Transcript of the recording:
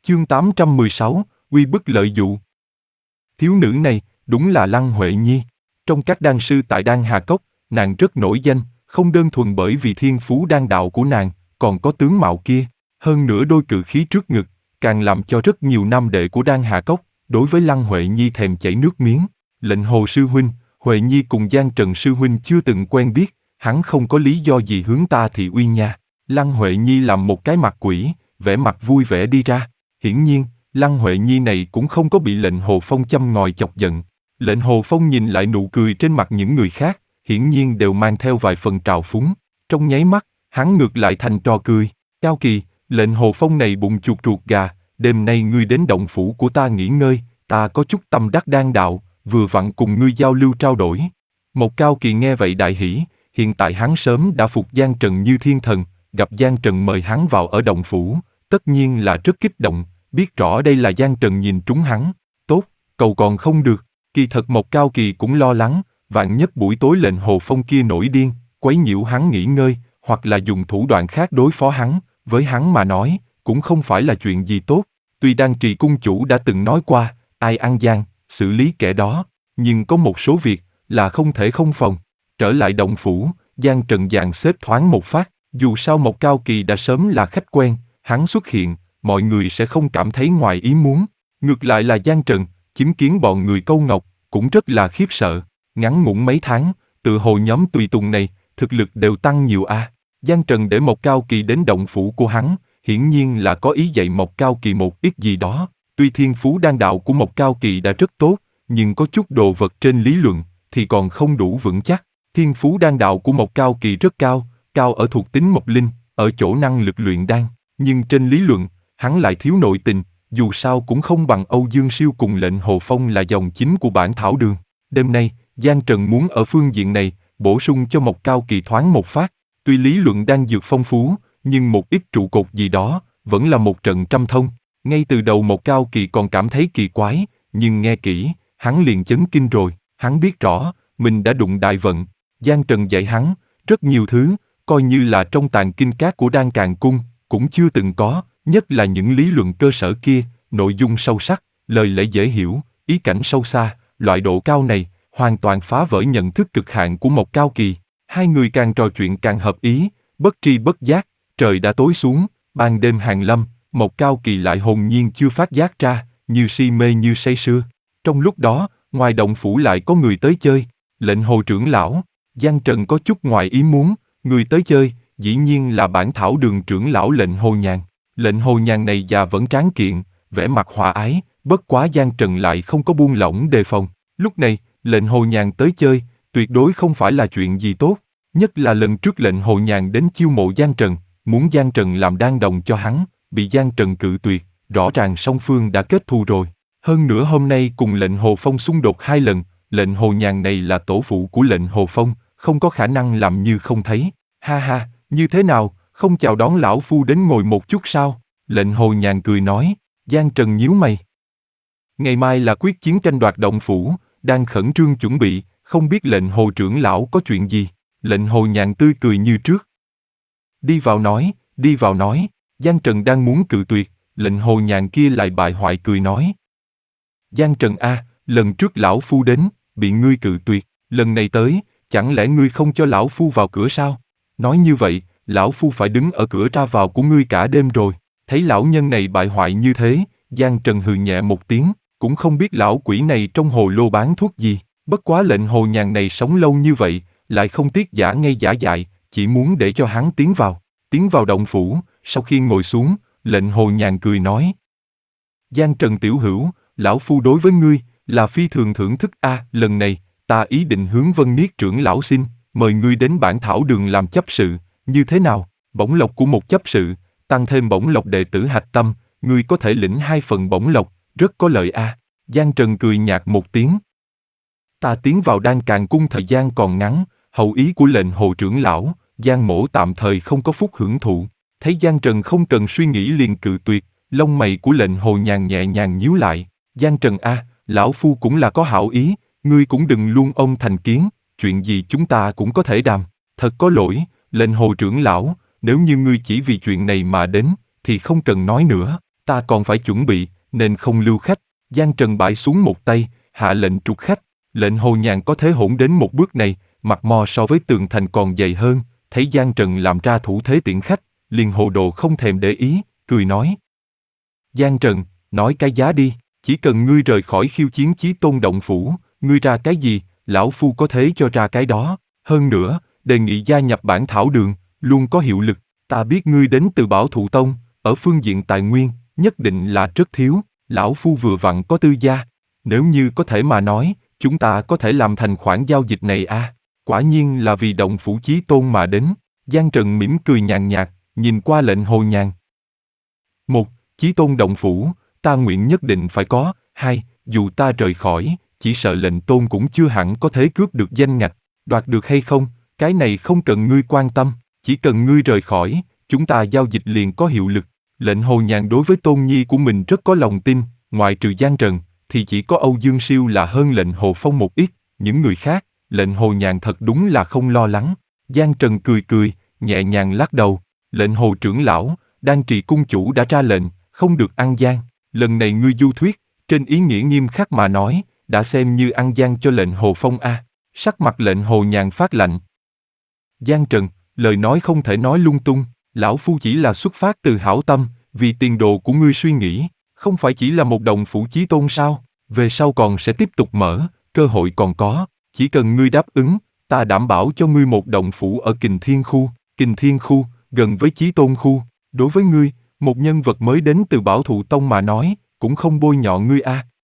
Chương 816, uy bức lợi dụ. Thiếu nữ này, đúng là Lăng Huệ Nhi. Trong các đan sư tại Đan Hà Cốc, nàng rất nổi danh, không đơn thuần bởi vì thiên phú đan đạo của nàng, còn có tướng mạo kia. Hơn nữa đôi cự khí trước ngực, càng làm cho rất nhiều nam đệ của Đan Hà Cốc, đối với Lăng Huệ Nhi thèm chảy nước miếng. Lệnh Hồ sư huynh, Huệ Nhi cùng Giang Trần sư huynh chưa từng quen biết, hắn không có lý do gì hướng ta thị uy nha. Lăng Huệ Nhi làm một cái mặt quỷ, vẻ mặt vui vẻ đi ra. Hiển nhiên, Lăng Huệ Nhi này cũng không có bị lệnh Hồ Phong châm ngòi chọc giận. Lệnh Hồ Phong nhìn lại nụ cười trên mặt những người khác, hiển nhiên đều mang theo vài phần trào phúng. Trong nháy mắt, hắn ngược lại thành trò cười. Cao Kỳ, lệnh Hồ Phong này bụng chuột ruột gà, đêm nay ngươi đến động phủ của ta nghỉ ngơi, ta có chút tâm đắc đan đạo, vừa vặn cùng ngươi giao lưu trao đổi. Một Cao Kỳ nghe vậy đại hỉ, hiện tại hắn sớm đã phục Giang Trần như thiên thần, gặp Giang Trần mời hắn vào ở động phủ, tất nhiên là rất kích động, biết rõ đây là Giang Trần nhìn trúng hắn. Tốt, cầu còn không được. Kỳ thật Một Cao Kỳ cũng lo lắng, vạn nhất buổi tối lệnh Hồ Phong kia nổi điên, quấy nhiễu hắn nghỉ ngơi, hoặc là dùng thủ đoạn khác đối phó hắn, với hắn mà nói, cũng không phải là chuyện gì tốt. Tuy Đan Trì cung chủ đã từng nói qua, ai ăn gian, xử lý kẻ đó, nhưng có một số việc là không thể không phòng. Trở lại động phủ, Giang Trần dàn xếp thoáng một phát, dù sao Một Cao Kỳ đã sớm là khách quen, hắn xuất hiện, mọi người sẽ không cảm thấy ngoài ý muốn. Ngược lại là Giang Trần, chứng kiến bọn người Câu Ngọc, cũng rất là khiếp sợ. Ngắn ngủn mấy tháng, tự hồ nhóm tùy tùng này, thực lực đều tăng nhiều a. Giang Trần để Một Cao Kỳ đến động phủ của hắn, hiển nhiên là có ý dạy Một Cao Kỳ một ít gì đó. Tuy thiên phú đan đạo của Một Cao Kỳ đã rất tốt, nhưng có chút đồ vật trên lý luận, thì còn không đủ vững chắc. Thiên phú đan đạo của Một Cao Kỳ rất cao, cao ở thuộc tính Mộc Linh, ở chỗ năng lực luyện đan. Nhưng trên lý luận, hắn lại thiếu nội tình, dù sao cũng không bằng Âu Dương Siêu cùng lệnh Hồ Phong là dòng chính của bản thảo đường. Đêm nay, Giang Trần muốn ở phương diện này, bổ sung cho Một Cao Kỳ thoáng một phát. Tuy lý luận đang dược phong phú, nhưng một ít trụ cột gì đó, vẫn là một trận trăm thông. Ngay từ đầu Một Cao Kỳ còn cảm thấy kỳ quái, nhưng nghe kỹ, hắn liền chấn kinh rồi. Hắn biết rõ, mình đã đụng đại vận. Giang Trần dạy hắn, rất nhiều thứ, coi như là trong tàng kinh các của Đan Càn Cung, cũng chưa từng có, nhất là những lý luận cơ sở kia, nội dung sâu sắc, lời lẽ dễ hiểu, ý cảnh sâu xa, loại độ cao này, hoàn toàn phá vỡ nhận thức cực hạn của Một Cao Kỳ. Hai người càng trò chuyện càng hợp ý, bất tri bất giác, trời đã tối xuống, ban đêm hàng lâm, Một Cao Kỳ lại hồn nhiên chưa phát giác ra, như si mê như say sưa. Trong lúc đó, ngoài động phủ lại có người tới chơi, lệnh Hồ trưởng lão. Giang Trần có chút ngoài ý muốn, người tới chơi, dĩ nhiên là bản thảo đường trưởng lão lệnh Hồ Nhàn. Lệnh Hồ Nhàn này già vẫn tráng kiện, vẻ mặt hòa ái, bất quá Giang Trần lại không có buông lỏng đề phòng. Lúc này, lệnh Hồ Nhàn tới chơi, tuyệt đối không phải là chuyện gì tốt. Nhất là lần trước lệnh Hồ Nhàn đến chiêu mộ Giang Trần, muốn Giang Trần làm đan đồng cho hắn, bị Giang Trần cự tuyệt, rõ ràng song phương đã kết thù rồi. Hơn nữa hôm nay cùng lệnh Hồ Phong xung đột 2 lần, lệnh Hồ Nhàn này là tổ phụ của lệnh Hồ Phong, không có khả năng làm như không thấy. Ha ha, như thế nào, không chào đón lão phu đến ngồi một chút sao? Lệnh Hồ Nhàn cười nói. Giang Trần nhíu mày. Ngày mai là quyết chiến tranh đoạt động phủ, đang khẩn trương chuẩn bị, không biết lệnh Hồ trưởng lão có chuyện gì? Lệnh Hồ Nhàn tươi cười như trước. Đi vào nói, đi vào nói. Giang Trần đang muốn cự tuyệt, lệnh Hồ Nhàn kia lại bại hoại cười nói. Giang Trần a, lần trước lão phu đến, bị ngươi cự tuyệt, lần này tới, chẳng lẽ ngươi không cho lão phu vào cửa sao? Nói như vậy, lão phu phải đứng ở cửa ra vào của ngươi cả đêm rồi. Thấy lão nhân này bại hoại như thế, Giang Trần hừ nhẹ một tiếng, cũng không biết lão quỷ này trong hồ lô bán thuốc gì. Bất quá lệnh Hồ Nhàn này sống lâu như vậy, lại không tiếc giả ngây giả dại, chỉ muốn để cho hắn tiến vào. Tiến vào động phủ, sau khi ngồi xuống, lệnh Hồ Nhàn cười nói. Giang Trần tiểu hữu, lão phu đối với ngươi, là phi thường thưởng thức a. Lần này, ta ý định hướng Vân Niết trưởng lão xin, mời ngươi đến bản thảo đường làm chấp sự, như thế nào? Bổng lộc của một chấp sự, tăng thêm bổng lộc đệ tử hạch tâm, ngươi có thể lĩnh 2 phần bổng lộc, rất có lợi a. Giang Trần cười nhạt một tiếng. Ta tiến vào Đan Càn Cung thời gian còn ngắn, hậu ý của lệnh Hồ trưởng lão, Giang mỗ tạm thời không có phúc hưởng thụ. Thấy Giang Trần không cần suy nghĩ liền cự tuyệt, lông mày của lệnh Hồ Nhàn nhẹ nhàng nhíu lại. Giang Trần a, lão phu cũng là có hảo ý, ngươi cũng đừng luôn ôm thành kiến, chuyện gì chúng ta cũng có thể đàm. Thật có lỗi, lệnh Hồ trưởng lão, nếu như ngươi chỉ vì chuyện này mà đến, thì không cần nói nữa. Ta còn phải chuẩn bị, nên không lưu khách. Giang Trần bãi xuống một tay, hạ lệnh trục khách. Lệnh Hồ Nhàn có thế hỗn đến một bước này, mặt mò so với tường thành còn dày hơn, thấy Giang Trần làm ra thủ thế tiễn khách, liền hồ đồ không thèm để ý, cười nói. Giang Trần, nói cái giá đi, chỉ cần ngươi rời khỏi khiêu chiến Chí Tôn động phủ, ngươi ra cái gì, lão phu có thế cho ra cái đó. Hơn nữa, đề nghị gia nhập bản thảo đường, luôn có hiệu lực. Ta biết ngươi đến từ Bảo Thụ Tông, ở phương diện tài nguyên, nhất định là rất thiếu, lão phu vừa vặn có tư gia. Nếu như có thể mà nói, chúng ta có thể làm thành khoản giao dịch này à? Quả nhiên là vì động phủ Chí Tôn mà đến. Giang Trần mỉm cười nhàn nhạt, nhìn qua lệnh Hồ Nhàn. 1. Chí Tôn động phủ, ta nguyện nhất định phải có. 2. Dù ta rời khỏi, chỉ sợ lệnh tôn cũng chưa hẳn có thể cướp được danh ngạch. Đoạt được hay không, cái này không cần ngươi quan tâm, chỉ cần ngươi rời khỏi, chúng ta giao dịch liền có hiệu lực. Lệnh Hồ Nhàn đối với tôn nhi của mình rất có lòng tin, ngoài trừ Giang Trần, thì chỉ có Âu Dương Siêu là hơn lệnh Hồ Phong một ít, những người khác, lệnh Hồ Nhàn thật đúng là không lo lắng. Giang Trần cười cười, nhẹ nhàng lắc đầu, lệnh Hồ trưởng lão, Đan Trì cung chủ đã ra lệnh, không được ăn gian. Lần này ngươi du thuyết, trên ý nghĩa nghiêm khắc mà nói, đã xem như ăn gian cho lệnh Hồ Phong a. Sắc mặt lệnh Hồ Nhàn phát lạnh. Giang Trần, lời nói không thể nói lung tung, lão phu chỉ là xuất phát từ hảo tâm, vì tiền đồ của ngươi suy nghĩ, không phải chỉ là một động phủ Chí Tôn sao, về sau còn sẽ tiếp tục mở, cơ hội còn có, chỉ cần ngươi đáp ứng, ta đảm bảo cho ngươi một động phủ ở Kình Thiên khu, gần với Chí Tôn khu, đối với ngươi, một nhân vật mới đến từ Bảo Thụ Tông mà nói, cũng không bôi nhọ ngươi a.